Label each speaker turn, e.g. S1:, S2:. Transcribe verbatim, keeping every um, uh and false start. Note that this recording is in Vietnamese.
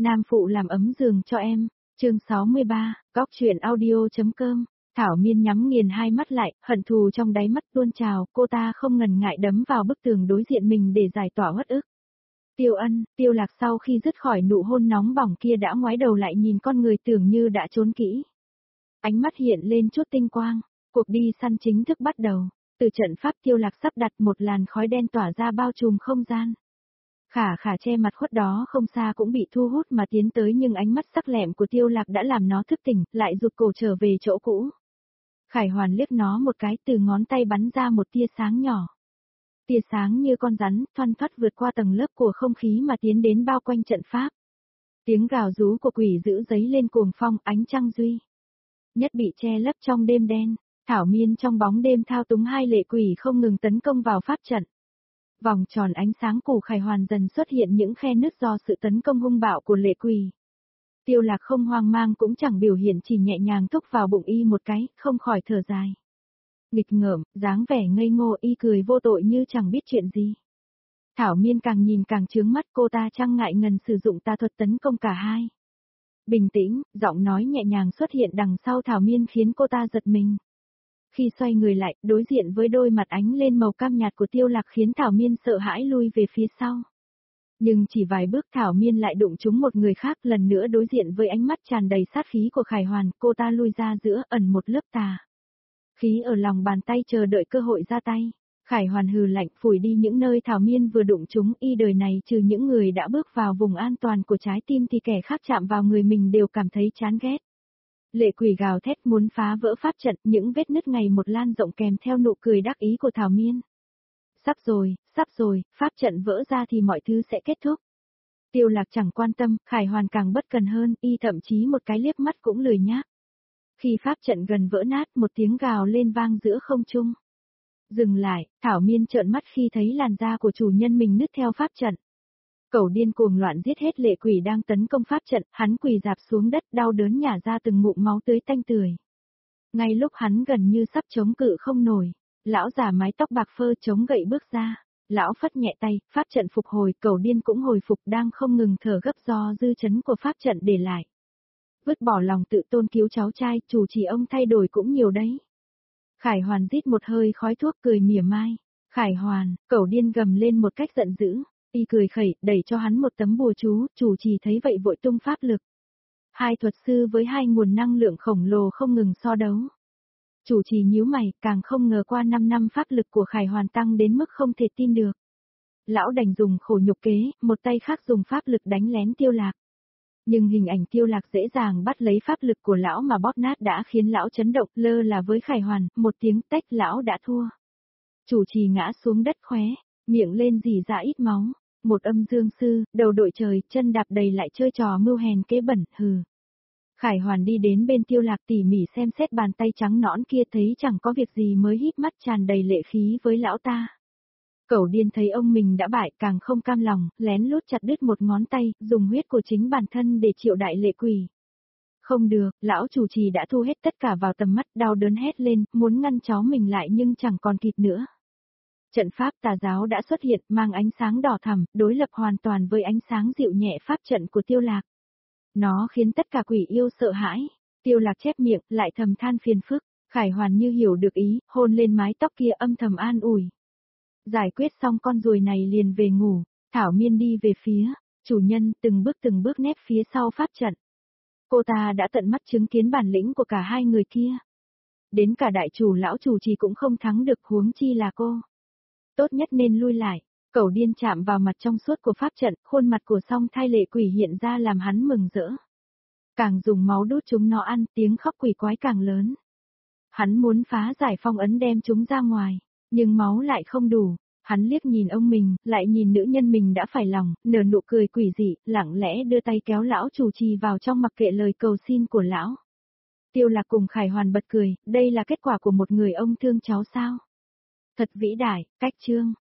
S1: Nam phụ làm ấm giường cho em, chương sáu mươi ba, góc chuyện audio.com. Thảo Miên nhắm nghiền hai mắt lại, hận thù trong đáy mắt tuôn trào, cô ta không ngần ngại đấm vào bức tường đối diện mình để giải tỏa uất ức. Tiêu Ân, Tiêu Lạc sau khi dứt khỏi nụ hôn nóng bỏng kia đã ngoái đầu lại nhìn con người tưởng như đã trốn kỹ. Ánh mắt hiện lên chút tinh quang, cuộc đi săn chính thức bắt đầu. Từ trận pháp Tiêu Lạc sắp đặt một làn khói đen tỏa ra bao trùm không gian. Khả khả che mặt khuất đó không xa cũng bị thu hút mà tiến tới, nhưng ánh mắt sắc lẹm của Tiêu Lạc đã làm nó thức tỉnh, lại rụt cổ trở về chỗ cũ. Khải Hoàn liếc nó một cái, từ ngón tay bắn ra một tia sáng nhỏ. Tia sáng như con rắn, thoăn thoắt vượt qua tầng lớp của không khí mà tiến đến bao quanh trận pháp. Tiếng gào rú của quỷ dữ dấy lên cuồng phong, ánh trăng duy nhất bị che lấp trong đêm đen. Thảo Miên trong bóng đêm thao túng hai lệ quỷ không ngừng tấn công vào pháp trận. Vòng tròn ánh sáng của Khải Hoàn dần xuất hiện những khe nứt do sự tấn công hung bạo của lệ quỷ. Tiêu Lạc không hoang mang cũng chẳng biểu hiện, chỉ nhẹ nhàng thúc vào bụng y một cái, không khỏi thở dài. Nghịch ngợm, dáng vẻ ngây ngô, y cười vô tội như chẳng biết chuyện gì. Thảo Miên càng nhìn càng chướng mắt, cô ta chẳng ngại ngần sử dụng tà thuật tấn công cả hai. Bình tĩnh, giọng nói nhẹ nhàng xuất hiện đằng sau Thảo Miên khiến cô ta giật mình. Khi xoay người lại, đối diện với đôi mặt ánh lên màu cam nhạt của Tiêu Lạc khiến Thảo Miên sợ hãi lui về phía sau. Nhưng chỉ vài bước Thảo Miên lại đụng trúng một người khác, lần nữa đối diện với ánh mắt tràn đầy sát khí của Khải Hoàn, cô ta lui ra giữa, ẩn một lớp tà khí ở lòng bàn tay chờ đợi cơ hội ra tay. Khải Hoàn hừ lạnh, phủi đi những nơi Thảo Miên vừa đụng trúng, y đời này trừ những người đã bước vào vùng an toàn của trái tim thì kẻ khác chạm vào người mình đều cảm thấy chán ghét. Lệ quỷ gào thét muốn phá vỡ pháp trận, những vết nứt ngày một lan rộng kèm theo nụ cười đắc ý của Thảo Miên. Sắp rồi, sắp rồi, pháp trận vỡ ra thì mọi thứ sẽ kết thúc. Tiêu Lạc chẳng quan tâm, Khải Hoàn càng bất cần hơn, y thậm chí một cái liếc mắt cũng lười nhác. Khi pháp trận gần vỡ nát, một tiếng gào lên vang giữa không trung. Dừng lại, Thảo Miên trợn mắt khi thấy làn da của chủ nhân mình nứt theo pháp trận. Cẩu điên cuồng loạn giết hết lệ quỷ đang tấn công pháp trận, hắn quỳ rạp xuống đất đau đớn nhả ra từng ngụm máu tươi tanh tưởi. Ngay lúc hắn gần như sắp chống cự không nổi, lão già mái tóc bạc phơ chống gậy bước ra, lão phất nhẹ tay, pháp trận phục hồi, cẩu điên cũng hồi phục đang không ngừng thở gấp do dư chấn của pháp trận để lại. Vứt bỏ lòng tự tôn cứu cháu trai, chủ trì ông thay đổi cũng nhiều đấy. Khải Hoàn rít một hơi khói thuốc cười mỉa mai. Khải Hoàn, cẩu điên gầm lên một cách giận dữ. Y cười khẩy, đẩy cho hắn một tấm bùa chú, chủ trì thấy vậy vội tung pháp lực. Hai thuật sư với hai nguồn năng lượng khổng lồ không ngừng so đấu. Chủ trì nhíu mày, càng không ngờ qua năm năm pháp lực của Khải Hoàn tăng đến mức không thể tin được. Lão đành dùng khổ nhục kế, một tay khác dùng pháp lực đánh lén Tiêu Lạc. Nhưng hình ảnh Tiêu Lạc dễ dàng bắt lấy pháp lực của lão mà bóp nát đã khiến lão chấn động, lơ là với Khải Hoàn, một tiếng tách lão đã thua. Chủ trì ngã xuống đất khóe, miệng lên rỉ ra ít máu. Một âm dương sư, đầu đội trời, chân đạp đầy lại chơi trò mưu hèn kế bẩn, hừ. Khải Hoàn đi đến bên Tiêu Lạc tỉ mỉ xem xét bàn tay trắng nõn kia, thấy chẳng có việc gì mới híp mắt tràn đầy lệ khí với lão ta. Cẩu điên thấy ông mình đã bại càng không cam lòng, lén lút chặt đứt một ngón tay, dùng huyết của chính bản thân để triệu đại lệ quỷ. Không được, lão chủ trì đã thu hết tất cả vào tầm mắt, đau đớn hét lên, muốn ngăn cháu mình lại nhưng chẳng còn kịp nữa. Trận pháp tà giáo đã xuất hiện, mang ánh sáng đỏ thẳm, đối lập hoàn toàn với ánh sáng dịu nhẹ pháp trận của Tiêu Lạc. Nó khiến tất cả quỷ yêu sợ hãi. Tiêu Lạc chép miệng, lại thầm than phiền phức. Khải Hoàn như hiểu được ý, hôn lên mái tóc kia âm thầm an ủi. Giải quyết xong con ruồi này liền về ngủ. Thảo Miên đi về phía chủ nhân, từng bước từng bước nép phía sau pháp trận. Cô ta đã tận mắt chứng kiến bản lĩnh của cả hai người kia. Đến cả đại chủ lão chủ trì cũng không thắng được, huống chi là cô. Tốt nhất nên lui lại. Cẩu điên chạm vào mặt trong suốt của pháp trận, khuôn mặt của song thai lệ quỷ hiện ra làm hắn mừng rỡ. Càng dùng máu đút chúng nó ăn, tiếng khóc quỷ quái càng lớn. Hắn muốn phá giải phong ấn đem chúng ra ngoài, nhưng máu lại không đủ. Hắn liếc nhìn ông mình, lại nhìn nữ nhân mình đã phải lòng, nở nụ cười quỷ dị, lặng lẽ đưa tay kéo lão chủ trì vào trong mặc kệ lời cầu xin của lão. Tiêu Lạc cùng Khải Hoàn bật cười, đây là kết quả của một người ông thương cháu sao? Thật vĩ đại, cách chương.